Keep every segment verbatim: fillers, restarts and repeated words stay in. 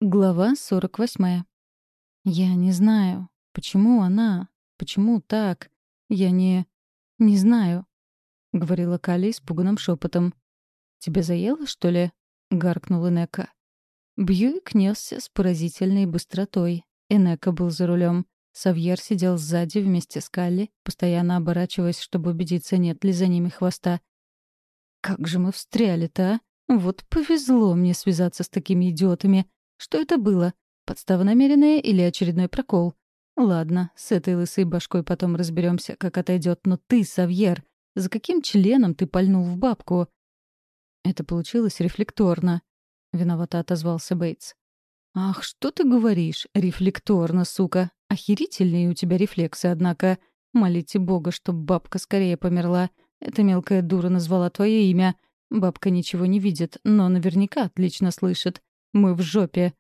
Глава сорок восьмая. «Я не знаю, почему она, почему так. Я не... не знаю», — говорила Калли испуганным шепотом. «Тебя заело, что ли?» — гаркнул Энека. Бьюик несся с поразительной быстротой. Энека был за рулем. Савьер сидел сзади вместе с Калли, постоянно оборачиваясь, чтобы убедиться, нет ли за ними хвоста. «Как же мы встряли-то, а? Вот повезло мне связаться с такими идиотами. Что это было? Подстава намеренная или очередной прокол? Ладно, с этой лысой башкой потом разберемся, как отойдет. Но ты, Савьер, за каким членом ты пальнул в бабку?» «Это получилось рефлекторно», — виновато отозвался Бейтс. «Ах, что ты говоришь? Рефлекторно, сука! Охерительные у тебя рефлексы, однако. Молите Бога, чтоб бабка скорее померла. Эта мелкая дура назвала твое имя. Бабка ничего не видит, но наверняка отлично слышит. Мы в жопе».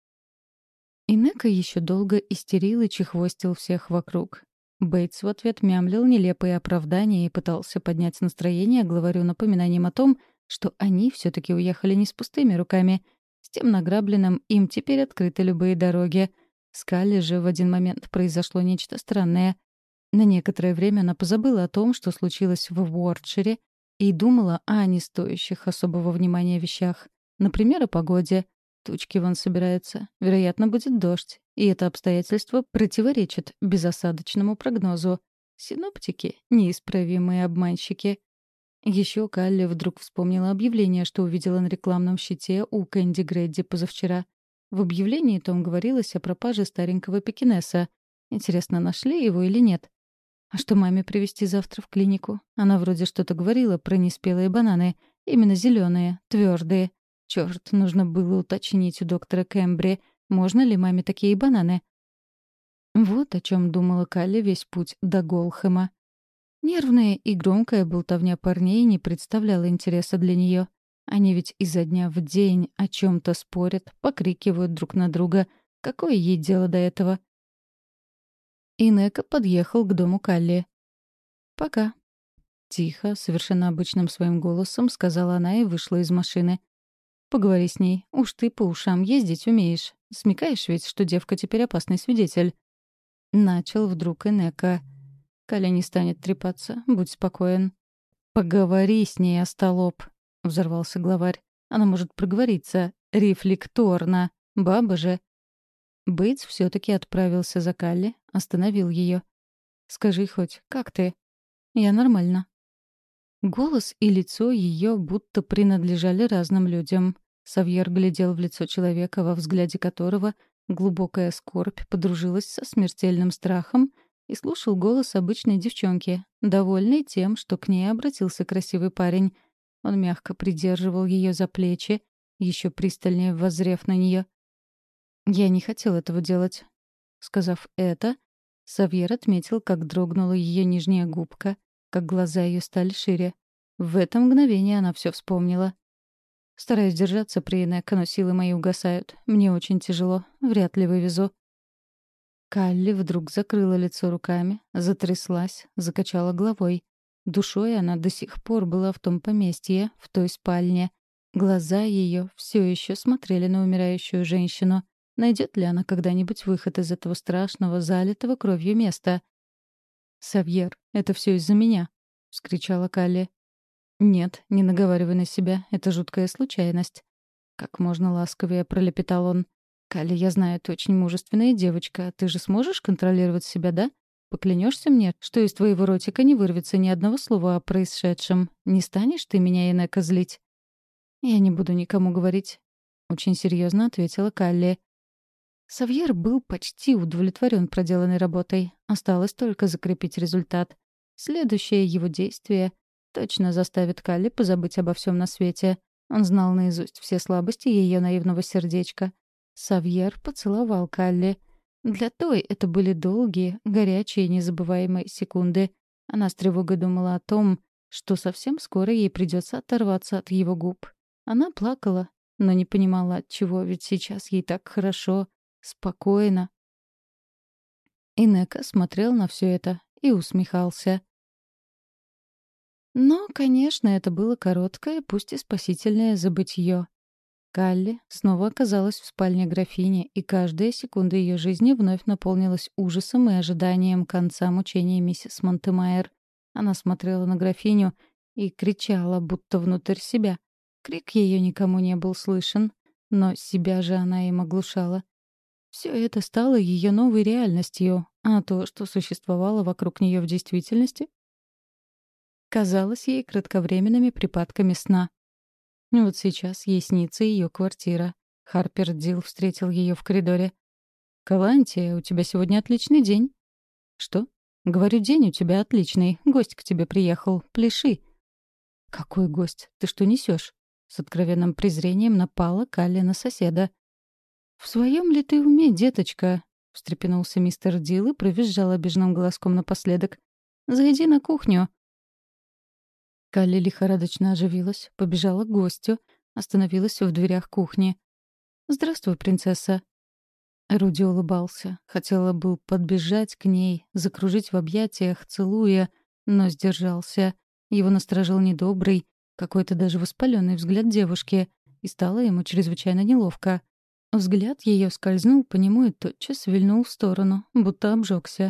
Инека еще долго истерил и чехвостил всех вокруг. Бейтс в ответ мямлил нелепые оправдания и пытался поднять настроение главарю напоминанием о том, что они все-таки уехали не с пустыми руками. С тем награбленным им теперь открыты любые дороги. С Калли же в один момент произошло нечто странное. На некоторое время она позабыла о том, что случилось в Уордшире, и думала о не стоящих особого внимания вещах. Например, о погоде. Тучки вон собираются. Вероятно, будет дождь. И это обстоятельство противоречит безосадочному прогнозу. Синоптики — неисправимые обманщики. Еще Калли вдруг вспомнила объявление, что увидела на рекламном щите у Кэнди Грэдди позавчера. В объявлении том говорилось о пропаже старенького пекинеса. Интересно, нашли его или нет? А что маме привезти завтра в клинику? Она вроде что-то говорила про неспелые бананы. Именно зеленые, твердые. Черт, нужно было уточнить у доктора Кэмбри, можно ли маме такие бананы. Вот о чем думала Калли весь путь до Голхэма. Нервная и громкая болтовня парней не представляла интереса для нее. Они ведь изо дня в день о чем-то спорят, покрикивают друг на друга. Какое ей дело до этого? Инека подъехал к дому Калли. «Пока». Тихо, совершенно обычным своим голосом сказала она и вышла из машины. «Поговори с ней. Уж ты по ушам ездить умеешь. Смекаешь ведь, что девка теперь опасный свидетель». Начал вдруг Энека. «Калли не станет трепаться. Будь спокоен». «Поговори с ней, остолоп», — взорвался главарь. «Она может проговориться. Рефлекторно. Баба же». Бейтс все-таки отправился за Калли, остановил ее. «Скажи хоть, как ты?» «Я нормально». Голос и лицо ее будто принадлежали разным людям. Савьер глядел в лицо человека, во взгляде которого глубокая скорбь подружилась со смертельным страхом, и слушал голос обычной девчонки, довольной тем, что к ней обратился красивый парень. Он мягко придерживал ее за плечи, еще пристальнее воззрев на нее. «Я не хотел этого делать». Сказав это, Савьер отметил, как дрогнула ее нижняя губка, как глаза ее стали шире. В это мгновение она все вспомнила. «Стараюсь держаться при Энека, но силы мои угасают. Мне очень тяжело. Вряд ли вывезу». Калли вдруг закрыла лицо руками, затряслась, закачала головой. Душой она до сих пор была в том поместье, в той спальне. Глаза ее все еще смотрели на умирающую женщину. Найдет ли она когда-нибудь выход из этого страшного, залитого кровью места? «Савьер, это все из-за меня», — вскричала Калли. «Нет, не наговаривай на себя, это жуткая случайность». Как можно ласковее пролепетал он. «Калли, я знаю, ты очень мужественная девочка. Ты же сможешь контролировать себя, да? Поклянешься мне, что из твоего ротика не вырвется ни одного слова о происшедшем? Не станешь ты меня, Энека, злить?» «Я не буду никому говорить», — очень серьезно ответила Калли. Савьер был почти удовлетворен проделанной работой. Осталось только закрепить результат. Следующее его действие точно заставит Калли позабыть обо всем на свете. Он знал наизусть все слабости ее наивного сердечка. Савьер поцеловал Калли. Для той это были долгие, горячие, незабываемые секунды. Она с тревогой думала о том, что совсем скоро ей придется оторваться от его губ. Она плакала, но не понимала, отчего, ведь сейчас ей так хорошо, спокойно. Инека смотрел на все это и усмехался. Но, конечно, это было короткое, пусть и спасительное забытье. Калли снова оказалась в спальне графини, и каждая секунда ее жизни вновь наполнилась ужасом и ожиданием конца мучения миссис Монтемайер. Она смотрела на графиню и кричала, будто внутрь себя. Крик ее никому не был слышен, но себя же она им оглушала. Все это стало ее новой реальностью, а то, что существовало вокруг нее в действительности, казалось ей кратковременными припадками сна. Вот сейчас ей снится ее квартира. Харпер Дил встретил ее в коридоре. «Калантия, у тебя сегодня отличный день». «Что?» «Говорю, день у тебя отличный. Гость к тебе приехал. Пляши». «Какой гость? Ты что несешь?» С откровенным презрением напала Калли на соседа. «В своем ли ты уме, деточка?» — встрепенулся мистер Дил и провизжал обиженным голоском напоследок. «Зайди на кухню». Калли лихорадочно оживилась, побежала к гостю, остановилась в дверях кухни. «Здравствуй, принцесса». Руди улыбался. Хотела бы подбежать к ней, закружить в объятиях, целуя, но сдержался. Его насторожил недобрый, какой-то даже воспаленный взгляд девушки, и стало ему чрезвычайно неловко. Взгляд ее скользнул по нему и тотчас вильнул в сторону, будто обжегся.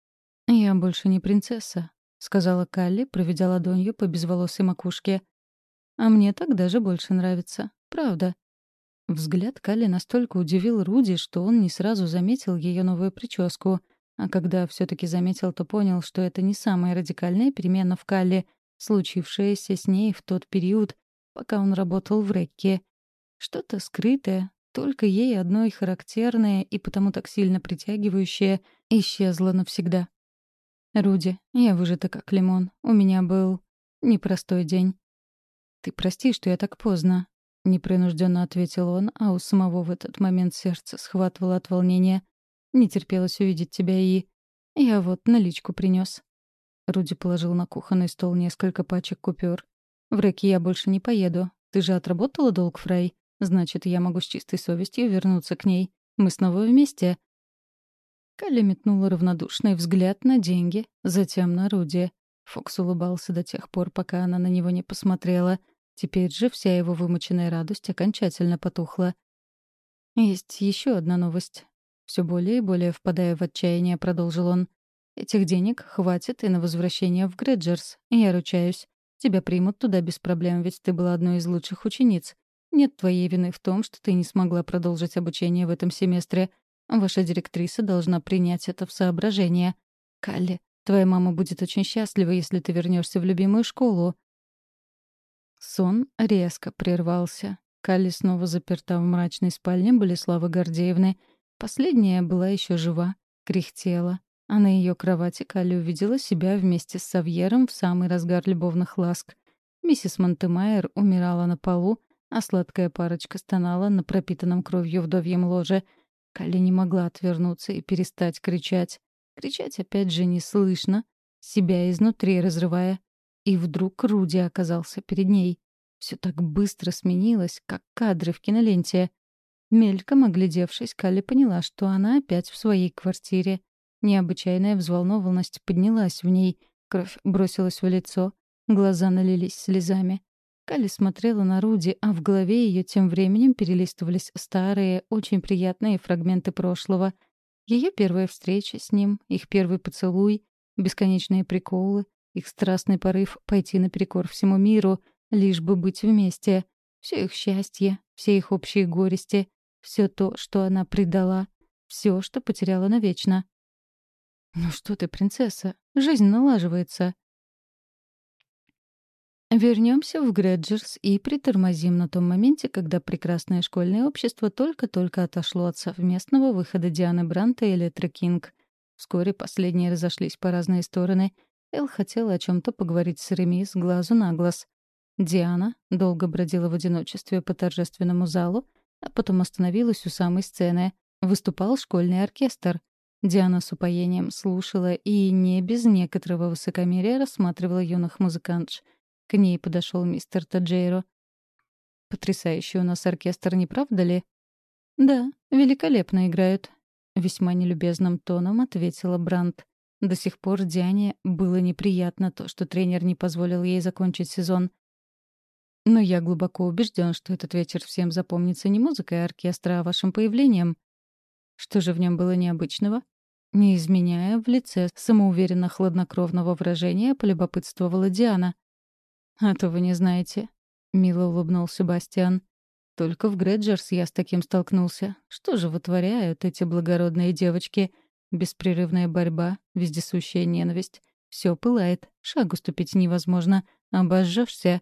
«Я больше не принцесса», — сказала Калли, проведя ладонью по безволосой макушке. «А мне так даже больше нравится. Правда». Взгляд Калли настолько удивил Руди, что он не сразу заметил ее новую прическу, а когда все-таки заметил, то понял, что это не самая радикальная перемена в Калли, случившаяся с ней в тот период, пока он работал в Рекке. Что-то скрытое, только ей одной характерное и потому так сильно притягивающее, исчезло навсегда. «Руди, я выжата как лимон. У меня был непростой день». «Ты прости, что я так поздно», — непринужденно ответил он, а у самого в этот момент сердце схватывало от волнения. «Не терпелось увидеть тебя и... Я вот наличку принес. Руди положил на кухонный стол несколько пачек купюр. «В Реки я больше не поеду. Ты же отработала долг, Фрей? Значит, я могу с чистой совестью вернуться к ней. Мы снова вместе». Калли метнула равнодушный взгляд на деньги, затем на Руди. Фокс улыбался до тех пор, пока она на него не посмотрела. Теперь же вся его вымученная радость окончательно потухла. «Есть еще одна новость». Все более и более впадая в отчаяние, продолжил он. «Этих денег хватит и на возвращение в Грэджерс. Я ручаюсь. Тебя примут туда без проблем, ведь ты была одной из лучших учениц. Нет твоей вины в том, что ты не смогла продолжить обучение в этом семестре. Ваша директриса должна принять это в соображение. Калли, твоя мама будет очень счастлива, если ты вернешься в любимую школу». Сон резко прервался. Калли снова заперта в мрачной спальне Болеславы Гордеевны. Последняя была еще жива, кряхтела. А на ее кровати Калли увидела себя вместе с Савьером в самый разгар любовных ласк. Миссис Монтемайер умирала на полу, а сладкая парочка стонала на пропитанном кровью вдовьем ложе. Калли не могла отвернуться и перестать кричать. Кричать опять же не слышно, себя изнутри разрывая. И вдруг Руди оказался перед ней. Все так быстро сменилось, как кадры в киноленте. Мельком оглядевшись, Калли поняла, что она опять в своей квартире. Необычайная взволнованность поднялась в ней, кровь бросилась в лицо, глаза налились слезами. Калли смотрела на Руди, а в голове ее тем временем перелистывались старые, очень приятные фрагменты прошлого. Ее первая встреча с ним, их первый поцелуй, бесконечные приколы, их страстный порыв пойти наперекор всему миру, лишь бы быть вместе. Все их счастье, все их общие горести, все то, что она предала, все, что потеряла навечно. «Ну что ты, принцесса, жизнь налаживается». Вернемся в Грэджерс и притормозим на том моменте, когда прекрасное школьное общество только-только отошло от совместного выхода Дианы Бранта и Элетры Кинг. Вскоре последние разошлись по разные стороны. Эл хотела о чем-то поговорить с Реми с глазу на глаз. Диана долго бродила в одиночестве по торжественному залу, а потом остановилась у самой сцены. Выступал школьный оркестр. Диана с упоением слушала и не без некоторого высокомерия рассматривала юных музыкантш. К ней подошел мистер Таджейро. «Потрясающий у нас оркестр, не правда ли?» «Да, великолепно играют», — весьма нелюбезным тоном ответила Брандт. До сих пор Диане было неприятно то, что тренер не позволил ей закончить сезон. Но я глубоко убежден, что этот вечер всем запомнится не музыкой оркестра, а вашим появлением. Что же в нем было необычного? Не изменяя в лице самоуверенно-хладнокровного выражения, полюбопытствовала Диана. «А то вы не знаете», — мило улыбнулся Бастиан. «Только в Грэджерс я с таким столкнулся. Что же вытворяют эти благородные девочки? Беспрерывная борьба, вездесущая ненависть. Все пылает, шагу ступить невозможно, обожжешься».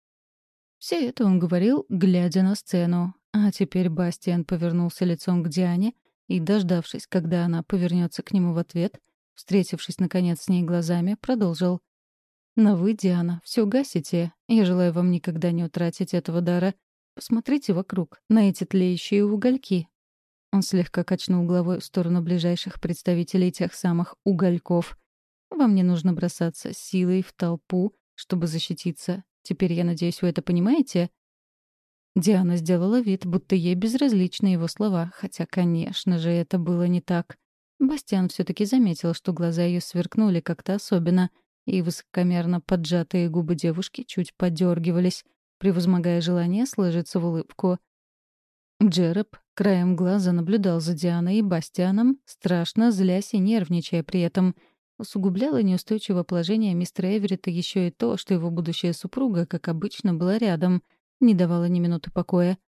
Все это он говорил, глядя на сцену. А теперь Бастиан повернулся лицом к Диане и, дождавшись, когда она повернется к нему в ответ, встретившись, наконец, с ней глазами, продолжил. «Но вы, Диана, все гасите. Я желаю вам никогда не утратить этого дара. Посмотрите вокруг, на эти тлеющие угольки». Он слегка качнул головой в сторону ближайших представителей тех самых угольков. «Вам не нужно бросаться силой в толпу, чтобы защититься. Теперь, я надеюсь, вы это понимаете?» Диана сделала вид, будто ей безразличны его слова, хотя, конечно же, это было не так. Бастиан все-таки заметил, что глаза ее сверкнули как-то особенно, и высокомерно поджатые губы девушки чуть подергивались, превозмогая желание сложиться в улыбку. Джероб краем глаза наблюдал за Дианой и Бастианом, страшно злясь и нервничая при этом. Усугубляло неустойчивое положение мистера Эверетта еще и то, что его будущая супруга, как обычно, была рядом, не давала ни минуты покоя.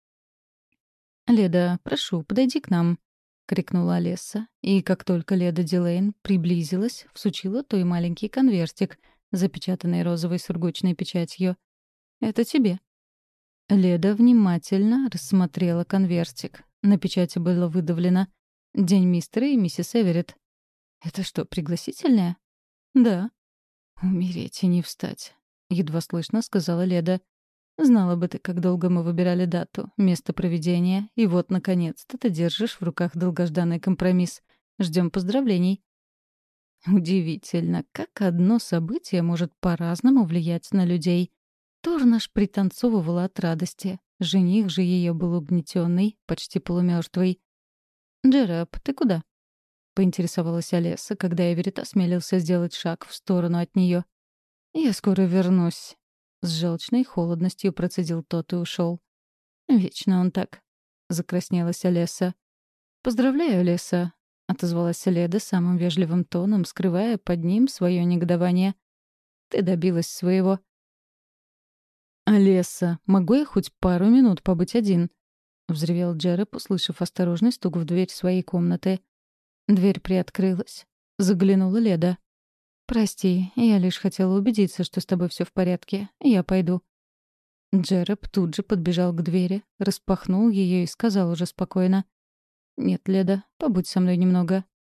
«Леда, прошу, подойди к нам», — крикнула Олесса, и как только Леда Дилейн приблизилась, всучила той маленький конвертик, запечатанный розовой сургучной печатью. «Это тебе». Леда внимательно рассмотрела конвертик. На печати было выдавлено «День мистера и миссис Эверетт». «Это что, пригласительное?» «Да». «Умереть и не встать», — едва слышно сказала Леда. «Знала бы ты, как долго мы выбирали дату, место проведения, и вот, наконец-то, ты держишь в руках долгожданный компромисс. Ждем поздравлений». Удивительно, как одно событие может по-разному влиять на людей. Торнаш пританцовывала от радости. Жених же ее был угнетенный, почти полумертвый. «Джероб, ты куда?» — поинтересовалась Олеса, когда Эверетт осмелился сделать шаг в сторону от нее. «Я скоро вернусь». С желчной холодностью процедил тот и ушел. «Вечно он так», — закраснелась Олеса. «Поздравляю, Олеса», — отозвалась Леда самым вежливым тоном, скрывая под ним свое негодование. «Ты добилась своего». «Олеса, могу я хоть пару минут побыть один?» — взревел Джероб, услышав осторожный стук в дверь своей комнаты. Дверь приоткрылась. Заглянула Леда. «Прости, я лишь хотела убедиться, что с тобой все в порядке. Я пойду». Джероб тут же подбежал к двери, распахнул ее и сказал уже спокойно. «Нет, Леда, побудь со мной немного».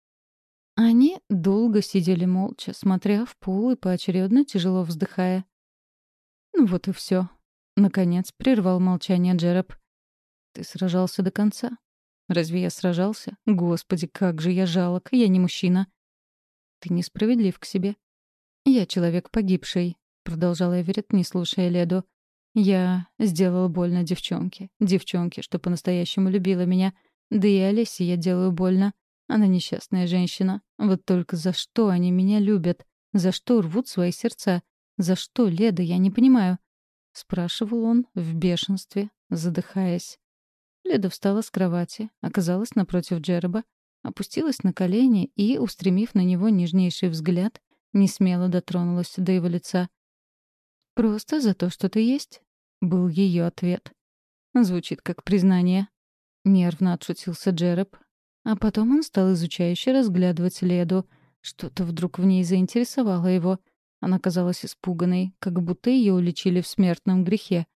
Они долго сидели молча, смотря в пол и поочередно тяжело вздыхая. «Ну вот и все. Наконец прервал молчание Джероб. «Ты сражался до конца?» «Разве я сражался? Господи, как же я жалок, я не мужчина». «Ты несправедлив к себе». «Я человек погибший», — продолжал Эверетт, не слушая Леду. «Я сделал больно девчонке. Девчонке, что по-настоящему любила меня. Да и Олесе я делаю больно. Она несчастная женщина. Вот только за что они меня любят? За что рвут свои сердца? За что, Леда, я не понимаю?» — спрашивал он в бешенстве, задыхаясь. Леда встала с кровати, оказалась напротив Джероба, опустилась на колени и, устремив на него нежнейший взгляд, несмело дотронулась до его лица. «Просто за то, что ты есть», — был ее ответ. Звучит как признание. Нервно отшутился Джероб. А потом он стал изучающе разглядывать Леду. Что-то вдруг в ней заинтересовало его. Она казалась испуганной, как будто ее уличили в смертном грехе.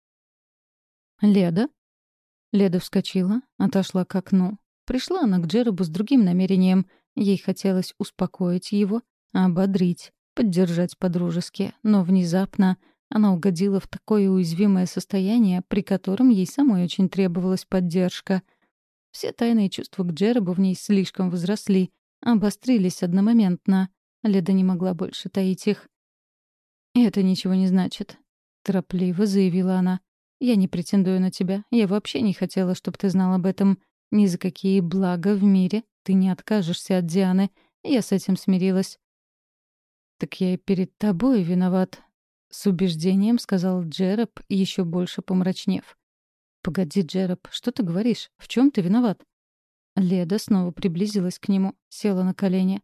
«Леда?» Леда вскочила, отошла к окну. Пришла она к Джеробу с другим намерением. Ей хотелось успокоить его, ободрить, поддержать по-дружески. Но внезапно она угодила в такое уязвимое состояние, при котором ей самой очень требовалась поддержка. Все тайные чувства к Джеробу в ней слишком возросли, обострились одномоментно. Леда не могла больше таить их. «Это ничего не значит», — торопливо заявила она. «Я не претендую на тебя. Я вообще не хотела, чтобы ты знал об этом. Ни за какие блага в мире ты не откажешься от Дианы. Я с этим смирилась». «Так я и перед тобой виноват», — с убеждением сказал Джероб, еще больше помрачнев. «Погоди, Джероб, что ты говоришь? В чем ты виноват?» Леда снова приблизилась к нему, села на колени.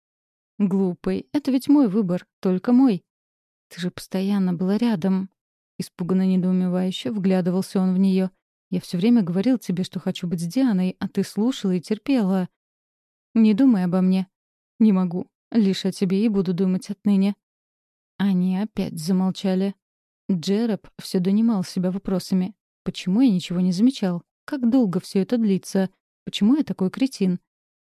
«Глупый, это ведь мой выбор, только мой. Ты же постоянно была рядом». Испуганно недоумевающе вглядывался он в нее. «Я все время говорил тебе, что хочу быть с Дианой, а ты слушала и терпела. Не думай обо мне. Не могу. Лишь о тебе и буду думать отныне». Они опять замолчали. Джероб все донимал себя вопросами. «Почему я ничего не замечал? Как долго все это длится? Почему я такой кретин?»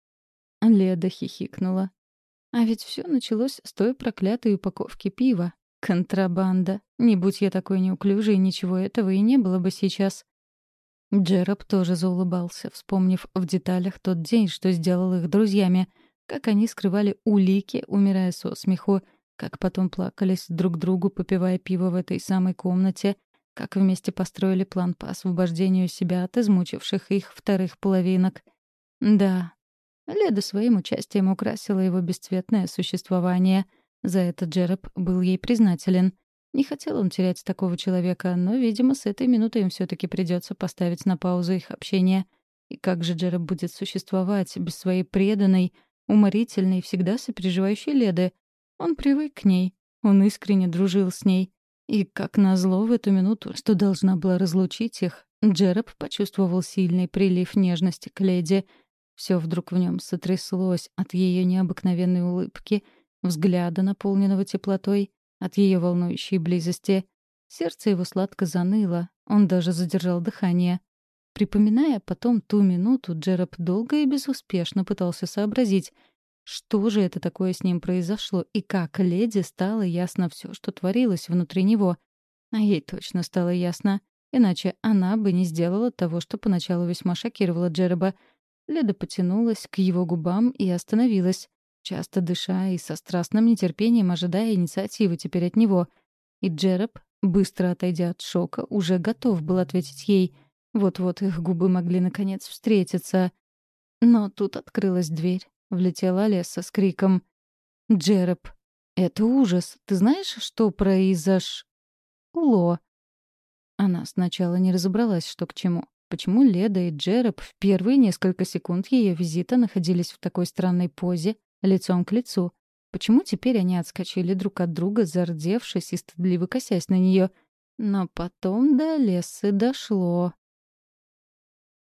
Леда хихикнула. А ведь все началось с той проклятой упаковки пива. Контрабанда. Не будь я такой неуклюжей, ничего этого и не было бы сейчас. Джероб тоже заулыбался, вспомнив в деталях тот день, что сделал их друзьями, как они скрывали улики, умирая со смеху, как потом плакались друг другу, попивая пиво в этой самой комнате, как вместе построили план по освобождению себя от измучивших их вторых половинок. Да, Леда своим участием украсила его бесцветное существование. За это Джероб был ей признателен. Не хотел он терять такого человека, но, видимо, с этой минуты им все-таки придется поставить на паузу их общение. И как же Джероб будет существовать без своей преданной, уморительной, всегда сопереживающей Леды? Он привык к ней, он искренне дружил с ней. И, как назло, в эту минуту, что должна была разлучить их, Джероб почувствовал сильный прилив нежности к леди. Все вдруг в нем сотряслось от ее необыкновенной улыбки, взгляда, наполненного теплотой, от ее волнующей близости. Сердце его сладко заныло, он даже задержал дыхание. Припоминая потом ту минуту, Джероб долго и безуспешно пытался сообразить, что же это такое с ним произошло, и как леди стало ясно все, что творилось внутри него. А ей точно стало ясно, иначе она бы не сделала того, что поначалу весьма шокировало Джероба. Леда потянулась к его губам и остановилась, часто дыша и со страстным нетерпением ожидая инициативы теперь от него. И Джероб, быстро отойдя от шока, уже готов был ответить ей. Вот-вот их губы могли наконец встретиться. Но тут открылась дверь. Влетела Алесса с криком: «Джероб, это ужас! Ты знаешь, что произошло?» Она сначала не разобралась, что к чему. Почему Леда и Джероб в первые несколько секунд ее визита находились в такой странной позе, лицом к лицу? Почему теперь они отскочили друг от друга, зардевшись и стыдливо косясь на нее? Но потом до Алессы дошло.